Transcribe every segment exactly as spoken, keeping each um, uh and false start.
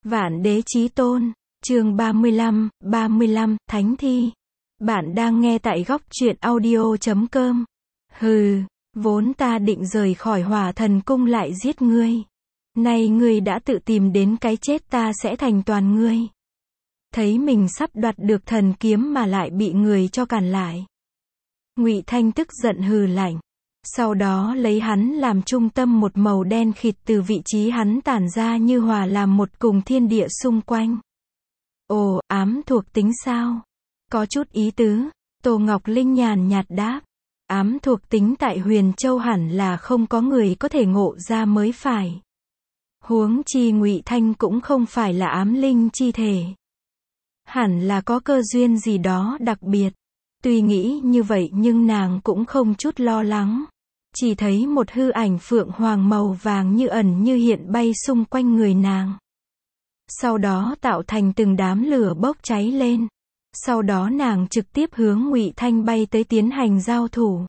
Vạn Đế Chí Tôn, chương ba mươi lăm, ba mươi lăm, Thánh Thi. Bạn đang nghe tại góc truyện audio chấm com. Hừ, vốn ta định rời khỏi Hỏa Thần Cung lại giết ngươi. Nay ngươi đã tự tìm đến cái chết, ta sẽ thành toàn ngươi. Thấy mình sắp đoạt được thần kiếm mà lại bị người cho cản lại. Ngụy Thanh tức giận hừ lạnh. Sau đó lấy hắn làm trung tâm, một màu đen khịt từ vị trí hắn tản ra như hòa làm một cùng thiên địa xung quanh. Ồ, ám thuộc tính sao? Có chút ý tứ. Tô Ngọc Linh nhàn nhạt đáp. Ám thuộc tính tại Huyền Châu hẳn là không có người có thể ngộ ra mới phải. Huống chi Ngụy Thanh cũng không phải là ám linh chi thể. Hẳn là có cơ duyên gì đó đặc biệt. Tuy nghĩ như vậy nhưng nàng cũng không chút lo lắng. Chỉ thấy một hư ảnh phượng hoàng màu vàng như ẩn như hiện bay xung quanh người nàng. Sau đó tạo thành từng đám lửa bốc cháy lên. Sau đó nàng trực tiếp hướng Ngụy Thanh bay tới tiến hành giao thủ.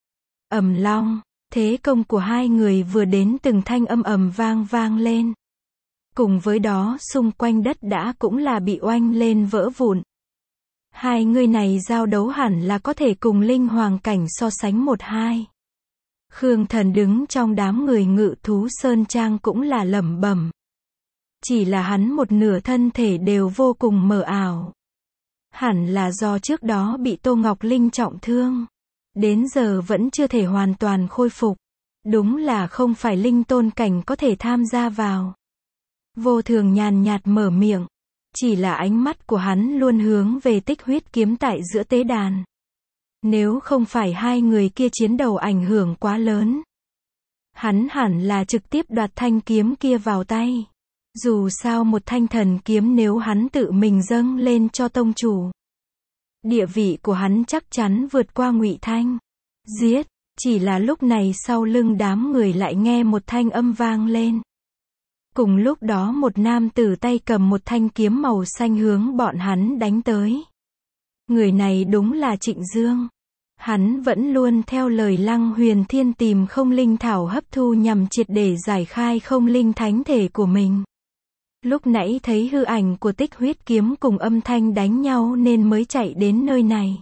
Ầm long, thế công của hai người vừa đến từng thanh âm ầm vang vang lên. Cùng với đó xung quanh đất đã cũng là bị oanh lên vỡ vụn. Hai người này giao đấu hẳn là có thể cùng linh hoàng cảnh so sánh một hai. Khương Thần đứng trong đám người Ngự Thú Sơn Trang cũng là lẩm bẩm. Chỉ là hắn một nửa thân thể đều vô cùng mờ ảo. Hẳn là do trước đó bị Tô Ngọc Linh trọng thương. Đến giờ vẫn chưa thể hoàn toàn khôi phục. Đúng là không phải linh tôn cảnh có thể tham gia vào. Vô Thường nhàn nhạt mở miệng. Chỉ là ánh mắt của hắn luôn hướng về Tích Huyết kiếm tại giữa tế đàn. Nếu không phải hai người kia chiến đấu ảnh hưởng quá lớn, hắn hẳn là trực tiếp đoạt thanh kiếm kia vào tay. Dù sao một thanh thần kiếm nếu hắn tự mình dâng lên cho tông chủ, địa vị của hắn chắc chắn vượt qua Ngụy Thanh. Giết, chỉ là lúc này sau lưng đám người lại nghe một thanh âm vang lên. Cùng lúc đó một nam tử tay cầm một thanh kiếm màu xanh hướng bọn hắn đánh tới. Người này đúng là Trịnh Dương. Hắn vẫn luôn theo lời Lăng Huyền Thiên tìm không linh thảo hấp thu nhằm triệt để giải khai không linh thánh thể của mình. Lúc nãy thấy hư ảnh của Tích Huyết kiếm cùng âm thanh đánh nhau nên mới chạy đến nơi này.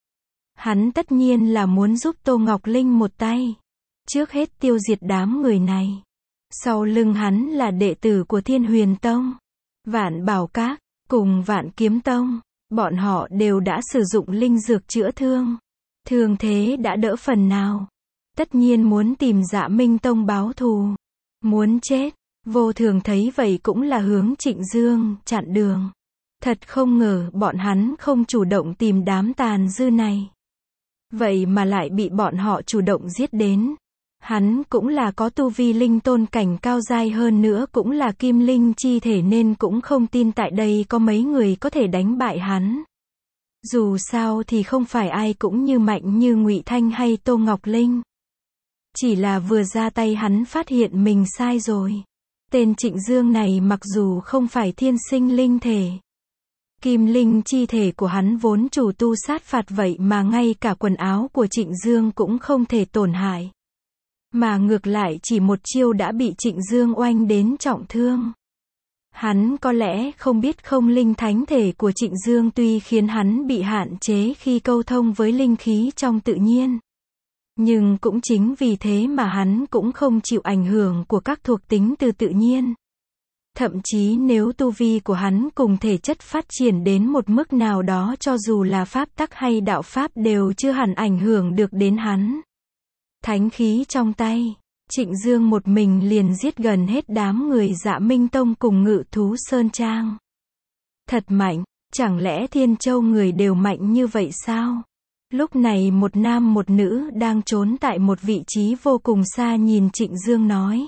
Hắn tất nhiên là muốn giúp Tô Ngọc Linh một tay. Trước hết tiêu diệt đám người này. Sau lưng hắn là đệ tử của Thiên Huyền Tông, Vạn Bảo Các, cùng Vạn Kiếm Tông. Bọn họ đều đã sử dụng linh dược chữa thương. Thương thế đã đỡ phần nào. Tất nhiên muốn tìm Dạ Minh Tông báo thù. Muốn chết. Vô Thường thấy vậy cũng là hướng Trịnh Dương chặn đường. Thật không ngờ bọn hắn không chủ động tìm đám tàn dư này. Vậy mà lại bị bọn họ chủ động giết đến. Hắn cũng là có tu vi linh tôn cảnh cao giai, hơn nữa cũng là kim linh chi thể nên cũng không tin tại đây có mấy người có thể đánh bại hắn. Dù sao thì không phải ai cũng như mạnh như Ngụy Thanh hay Tô Ngọc Linh. Chỉ là vừa ra tay hắn phát hiện mình sai rồi. Tên Trịnh Dương này mặc dù không phải thiên sinh linh thể, kim linh chi thể của hắn vốn chủ tu sát phạt, vậy mà ngay cả quần áo của Trịnh Dương cũng không thể tổn hại. Mà ngược lại chỉ một chiêu đã bị Trịnh Dương oanh đến trọng thương. Hắn có lẽ không biết không linh thánh thể của Trịnh Dương tuy khiến hắn bị hạn chế khi câu thông với linh khí trong tự nhiên. Nhưng cũng chính vì thế mà hắn cũng không chịu ảnh hưởng của các thuộc tính từ tự nhiên. Thậm chí nếu tu vi của hắn cùng thể chất phát triển đến một mức nào đó, cho dù là pháp tắc hay đạo pháp đều chưa hẳn ảnh hưởng được đến hắn. Thánh khí trong tay, Trịnh Dương một mình liền giết gần hết đám người Dạ Minh Tông cùng Ngự Thú Sơn Trang. Thật mạnh, chẳng lẽ Thiên Châu người đều mạnh như vậy sao? Lúc này một nam một nữ đang trốn tại một vị trí vô cùng xa nhìn Trịnh Dương nói.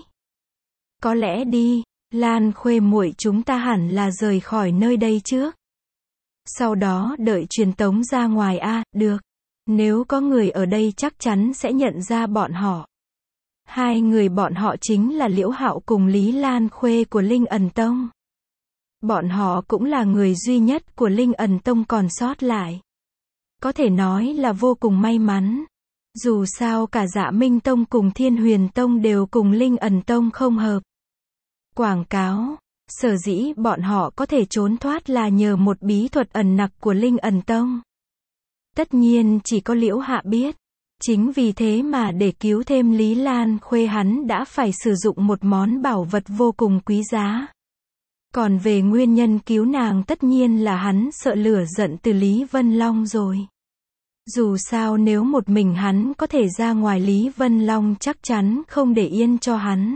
Có lẽ đi, Lan Khuê muội, chúng ta hẳn là rời khỏi nơi đây trước. Sau đó đợi truyền tống ra ngoài a, à, được. Nếu có người ở đây chắc chắn sẽ nhận ra bọn họ. Hai người bọn họ chính là Liễu Hạo cùng Lý Lan Khuê của Linh Ẩn Tông. Bọn họ cũng là người duy nhất của Linh Ẩn Tông còn sót lại. Có thể nói là vô cùng may mắn. Dù sao cả Dạ Minh Tông cùng Thiên Huyền Tông đều cùng Linh Ẩn Tông không hợp. Quảng cáo, Sở dĩ bọn họ có thể trốn thoát là nhờ một bí thuật ẩn nặc của Linh Ẩn Tông. Tất nhiên chỉ có Liễu Hạ biết. Chính vì thế mà để cứu thêm Lý Lan Khuê hắn đã phải sử dụng một món bảo vật vô cùng quý giá. Còn về nguyên nhân cứu nàng tất nhiên là hắn sợ lửa giận từ Lý Vân Long rồi. Dù sao nếu một mình hắn có thể ra ngoài, Lý Vân Long chắc chắn không để yên cho hắn.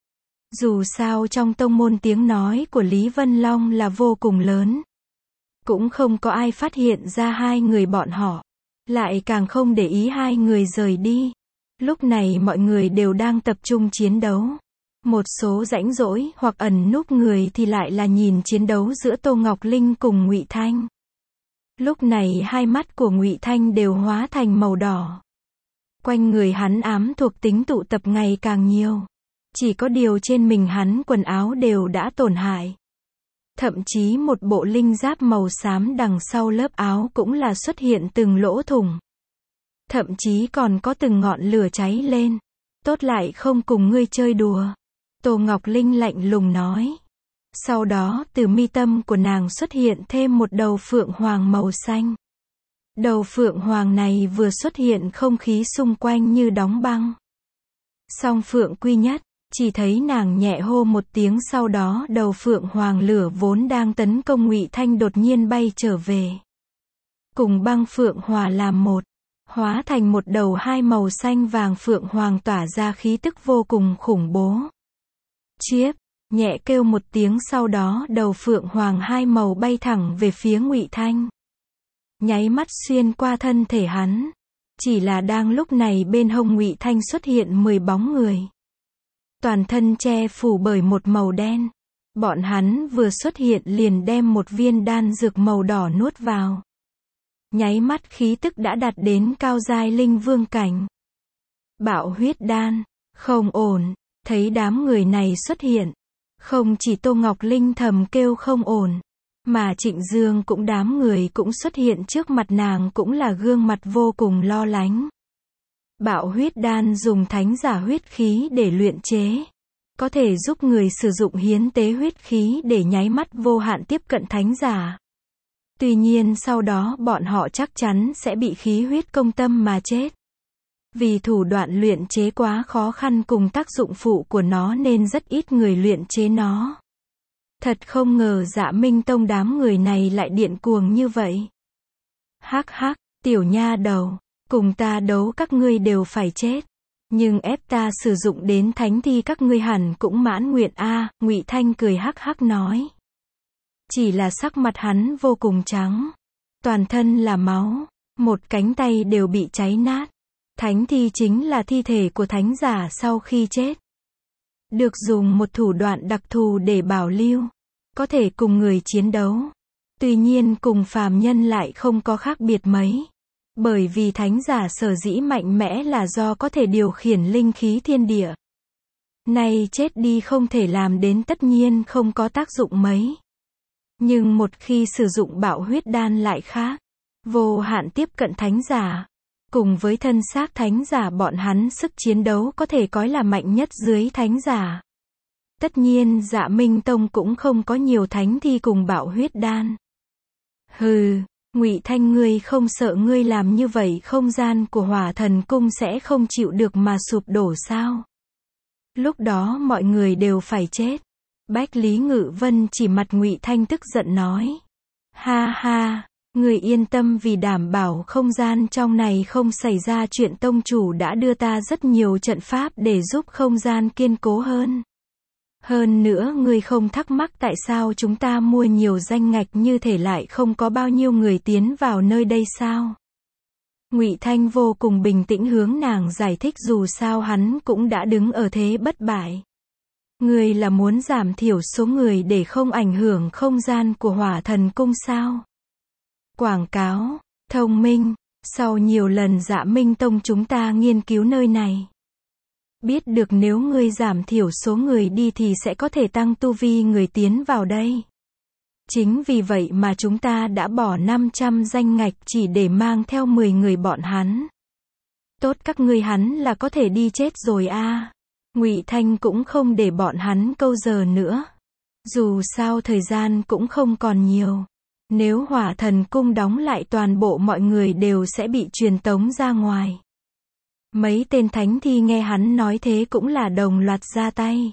Dù sao trong tông môn tiếng nói của Lý Vân Long là vô cùng lớn. Cũng không có ai phát hiện ra hai người bọn họ. Lại càng không để ý hai người rời đi. Lúc này mọi người đều đang tập trung chiến đấu. Một số rãnh rỗi hoặc ẩn núp người thì lại là nhìn chiến đấu giữa Tô Ngọc Linh cùng Ngụy Thanh. Lúc này hai mắt của Ngụy Thanh đều hóa thành màu đỏ. Quanh người hắn ám thuộc tính tụ tập ngày càng nhiều. Chỉ có điều trên mình hắn quần áo đều đã tổn hại. Thậm chí một bộ linh giáp màu xám đằng sau lớp áo cũng là xuất hiện từng lỗ thủng. Thậm chí còn có từng ngọn lửa cháy lên. Tốt lại không cùng ngươi chơi đùa. Tô Ngọc Linh lạnh lùng nói. Sau đó từ mi tâm của nàng xuất hiện thêm một đầu phượng hoàng màu xanh. Đầu phượng hoàng này vừa xuất hiện không khí xung quanh như đóng băng. Song phượng quy nhất. Chỉ thấy nàng nhẹ hô một tiếng, sau đó đầu phượng hoàng lửa vốn đang tấn công Ngụy Thanh đột nhiên bay trở về. Cùng băng phượng hòa làm một, hóa thành một đầu hai màu xanh vàng phượng hoàng tỏa ra khí tức vô cùng khủng bố. Chiếp, nhẹ kêu một tiếng, sau đó đầu phượng hoàng hai màu bay thẳng về phía Ngụy Thanh. Nháy mắt xuyên qua thân thể hắn. Chỉ là đang lúc này bên hông Ngụy Thanh xuất hiện mười bóng người. Toàn thân che phủ bởi một màu đen. Bọn hắn vừa xuất hiện liền đem một viên đan dược màu đỏ nuốt vào. Nháy mắt khí tức đã đạt đến cao giai linh vương cảnh. Bạo huyết đan, không ổn, thấy đám người này xuất hiện. Không chỉ Tô Ngọc Linh thầm kêu không ổn, mà Trịnh Dương cũng đám người cũng xuất hiện trước mặt nàng cũng là gương mặt vô cùng lo lắng. Bạo huyết đan dùng thánh giả huyết khí để luyện chế. Có thể giúp người sử dụng hiến tế huyết khí để nháy mắt vô hạn tiếp cận thánh giả. Tuy nhiên sau đó bọn họ chắc chắn sẽ bị khí huyết công tâm mà chết. Vì thủ đoạn luyện chế quá khó khăn cùng tác dụng phụ của nó nên rất ít người luyện chế nó. Thật không ngờ Dạ Minh Tông đám người này lại điên cuồng như vậy. Hắc hắc, tiểu nha đầu. Cùng ta đấu các ngươi đều phải chết. Nhưng ép ta sử dụng đến thánh thi các ngươi hẳn cũng mãn nguyện a. À, Ngụy Thanh cười hắc hắc nói. Chỉ là sắc mặt hắn vô cùng trắng. Toàn thân là máu. Một cánh tay đều bị cháy nát. Thánh thi chính là thi thể của thánh giả sau khi chết. Được dùng một thủ đoạn đặc thù để bảo lưu. Có thể cùng người chiến đấu. Tuy nhiên cùng phàm nhân lại không có khác biệt mấy. Bởi vì thánh giả sở dĩ mạnh mẽ là do có thể điều khiển linh khí thiên địa. Nay chết đi không thể làm đến tất nhiên không có tác dụng mấy. Nhưng một khi sử dụng bạo huyết đan lại khác. Vô hạn tiếp cận thánh giả. Cùng với thân xác thánh giả bọn hắn sức chiến đấu có thể coi là mạnh nhất dưới thánh giả. Tất nhiên Dạ Minh Tông cũng không có nhiều thánh thi cùng bạo huyết đan. Hừ. Ngụy Thanh, ngươi không sợ ngươi làm như vậy không gian của Hỏa Thần Cung sẽ không chịu được mà sụp đổ sao? Lúc đó mọi người đều phải chết. Bách Lý Ngự Vân chỉ mặt Ngụy Thanh tức giận nói. Ha ha, ngươi yên tâm, vì đảm bảo không gian trong này không xảy ra chuyện, tông chủ đã đưa ta rất nhiều trận pháp để giúp không gian kiên cố hơn. Hơn nữa ngươi không thắc mắc tại sao chúng ta mua nhiều danh ngạch như thể lại không có bao nhiêu người tiến vào nơi đây sao? Ngụy Thanh vô cùng bình tĩnh hướng nàng giải thích, dù sao hắn cũng đã đứng ở thế bất bại. Ngươi là muốn giảm thiểu số người để không ảnh hưởng không gian của Hỏa Thần Cung sao? Quảng cáo, thông minh, sau nhiều lần Dạ Minh Tông chúng ta nghiên cứu nơi này. Biết được nếu ngươi giảm thiểu số người đi thì sẽ có thể tăng tu vi người tiến vào đây. Chính vì vậy mà chúng ta đã bỏ năm trăm danh ngạch chỉ để mang theo mười người bọn hắn. Tốt, các ngươi hắn là có thể đi chết rồi a. À. Ngụy Thanh cũng không để bọn hắn câu giờ nữa. Dù sao thời gian cũng không còn nhiều. Nếu Hỏa Thần Cung đóng lại toàn bộ mọi người đều sẽ bị truyền tống ra ngoài. Mấy tên thánh thi nghe hắn nói thế cũng là đồng loạt ra tay.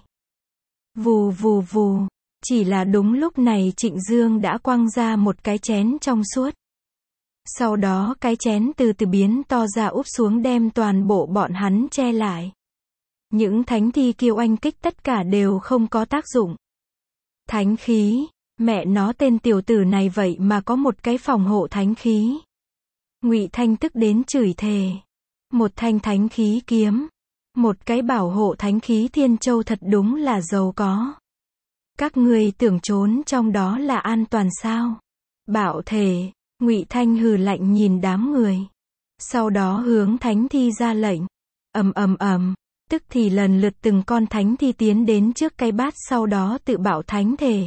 Vù vù vù, chỉ là đúng lúc này Trịnh Dương đã quăng ra một cái chén trong suốt. Sau đó cái chén từ từ biến to ra úp xuống đem toàn bộ bọn hắn che lại. Những thánh thi kiêu oanh kích tất cả đều không có tác dụng. Thánh khí, mẹ nó tên tiểu tử này vậy mà có một cái phòng hộ thánh khí. Ngụy Thanh tức đến chửi thề. Một thanh thánh khí kiếm. Một cái bảo hộ thánh khí Thiên Châu thật đúng là giàu có. Các ngươi tưởng trốn trong đó là an toàn sao? Bảo thể, Ngụy Thanh hừ lạnh nhìn đám người. Sau đó hướng thánh thi ra lệnh. Ầm ầm ầm, tức thì lần lượt từng con thánh thi tiến đến trước cái bát sau đó tự bảo thánh thể.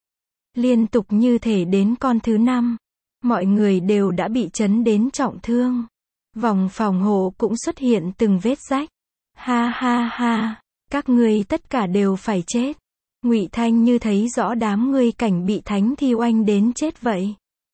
Liên tục như thể đến con thứ năm. Mọi người đều đã bị chấn đến trọng thương. Vòng phòng hộ cũng xuất hiện từng vết rách. Ha ha ha, các ngươi tất cả đều phải chết. Ngụy Thanh như thấy rõ đám ngươi cảnh bị thánh thi oanh đến chết vậy.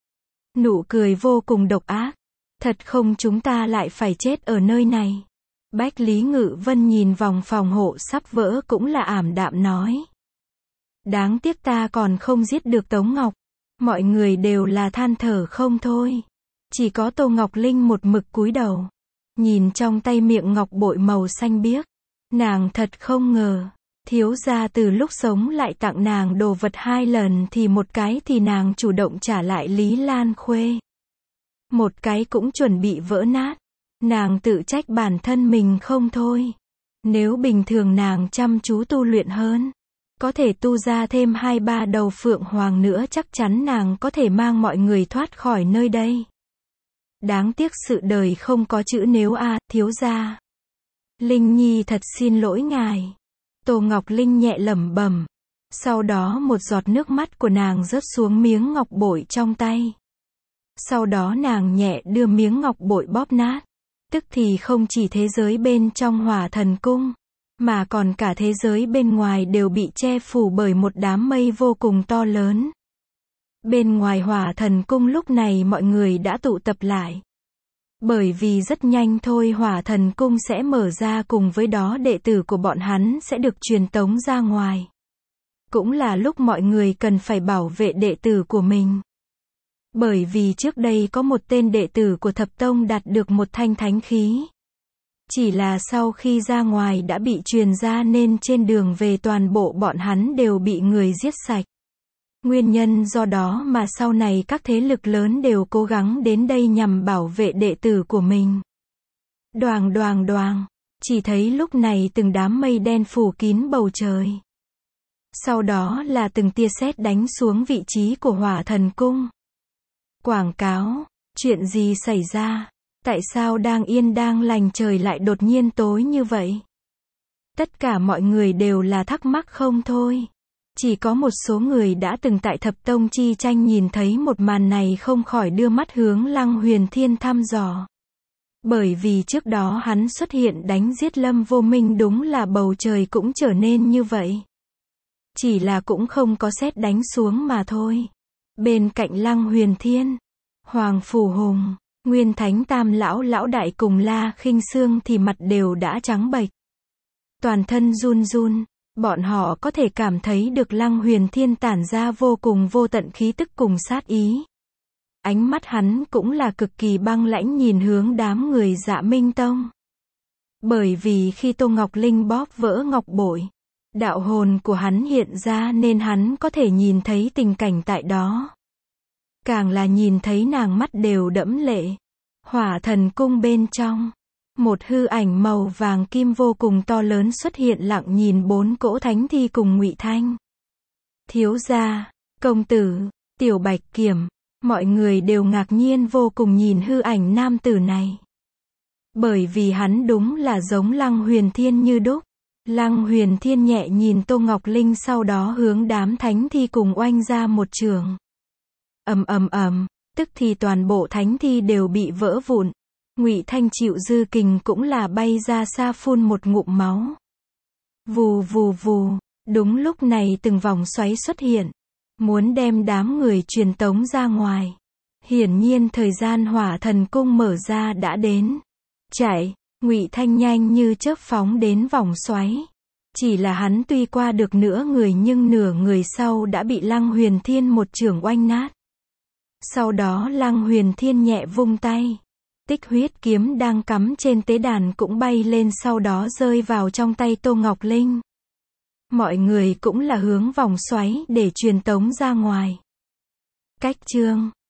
Nụ cười vô cùng độc ác. Thật không chúng ta lại phải chết ở nơi này. Bách Lý Ngự Vân nhìn vòng phòng hộ sắp vỡ cũng là ảm đạm nói. Đáng tiếc ta còn không giết được Tống Ngọc. Mọi người đều là than thở không thôi. Chỉ có Tô Ngọc Linh một mực cúi đầu. Nhìn trong tay miệng ngọc bội màu xanh biếc. Nàng thật không ngờ. Thiếu gia từ lúc sống lại tặng nàng đồ vật hai lần thì một cái thì nàng chủ động trả lại Lý Lan Khuê. Một cái cũng chuẩn bị vỡ nát. Nàng tự trách bản thân mình không thôi. Nếu bình thường nàng chăm chú tu luyện hơn. Có thể tu ra thêm hai ba đầu phượng hoàng nữa chắc chắn nàng có thể mang mọi người thoát khỏi nơi đây. Đáng tiếc sự đời không có chữ nếu a, à, thiếu gia. Linh Nhi thật xin lỗi ngài. Tô Ngọc Linh nhẹ lẩm bẩm. Sau đó một giọt nước mắt của nàng rớt xuống miếng ngọc bội trong tay. Sau đó nàng nhẹ đưa miếng ngọc bội bóp nát. Tức thì không chỉ thế giới bên trong Hỏa Thần Cung, mà còn cả thế giới bên ngoài đều bị che phủ bởi một đám mây vô cùng to lớn. Bên ngoài Hỏa Thần Cung lúc này mọi người đã tụ tập lại. Bởi vì rất nhanh thôi Hỏa Thần Cung sẽ mở ra cùng với đó đệ tử của bọn hắn sẽ được truyền tống ra ngoài. Cũng là lúc mọi người cần phải bảo vệ đệ tử của mình. Bởi vì trước đây có một tên đệ tử của Thập Tông đạt được một thanh thánh khí. Chỉ là sau khi ra ngoài đã bị truyền ra nên trên đường về toàn bộ bọn hắn đều bị người giết sạch. Nguyên nhân do đó mà sau này các thế lực lớn đều cố gắng đến đây nhằm bảo vệ đệ tử của mình. Đoàng đoàng đoàng, chỉ thấy lúc này từng đám mây đen phủ kín bầu trời. Sau đó là từng tia sét đánh xuống vị trí của Hỏa Thần Cung. Quảng cáo, chuyện gì xảy ra? Tại sao đang yên đang lành trời lại đột nhiên tối như vậy? Tất cả mọi người đều là thắc mắc không thôi. Chỉ có một số người đã từng tại Thập Tông chi tranh nhìn thấy một màn này không khỏi đưa mắt hướng Lăng Huyền Thiên thăm dò. Bởi vì trước đó hắn xuất hiện đánh giết Lâm Vô Minh đúng là bầu trời cũng trở nên như vậy. Chỉ là cũng không có sét đánh xuống mà thôi. Bên cạnh Lăng Huyền Thiên, Hoàng Phủ Hùng, Nguyên Thánh Tam lão lão đại cùng La Khinh Sương thì mặt đều đã trắng bệch. Toàn thân run run, bọn họ có thể cảm thấy được Lăng Huyền Thiên tản ra vô cùng vô tận khí tức cùng sát ý. Ánh mắt hắn cũng là cực kỳ băng lãnh nhìn hướng đám người Dạ Minh Tông. Bởi vì khi Tô Ngọc Linh bóp vỡ ngọc bội, đạo hồn của hắn hiện ra nên hắn có thể nhìn thấy tình cảnh tại đó. Càng là nhìn thấy nàng mắt đều đẫm lệ. Hỏa Thần Cung bên trong, một hư ảnh màu vàng kim vô cùng to lớn xuất hiện lặng nhìn bốn cỗ thánh thi cùng Ngụy Thanh. Thiếu gia, công tử, Tiểu Bạch Kiểm, mọi người đều ngạc nhiên vô cùng nhìn hư ảnh nam tử này. Bởi vì hắn đúng là giống Lăng Huyền Thiên như đúc. Lăng Huyền Thiên nhẹ nhìn Tô Ngọc Linh sau đó hướng đám thánh thi cùng oanh ra một trường. Ầm ầm ầm, tức thì toàn bộ thánh thi đều bị vỡ vụn. Ngụy Thanh chịu dư kình cũng là bay ra xa phun một ngụm máu. Vù vù vù, Đúng lúc này từng vòng xoáy xuất hiện, muốn đem đám người truyền tống ra ngoài. Hiển nhiên thời gian hỏa thần cung mở ra đã đến. Chạy, Ngụy Thanh nhanh như chớp phóng đến vòng xoáy. Chỉ là hắn tuy qua được nửa người nhưng nửa người sau đã bị Lăng Huyền Thiên một chưởng oanh nát. Sau đó Lăng Huyền Thiên nhẹ vung tay. Tích huyết kiếm đang cắm trên tế đàn cũng bay lên sau đó rơi vào trong tay Tô Ngọc Linh. Mọi người cũng là hướng vòng xoáy để truyền tống ra ngoài. Cách chương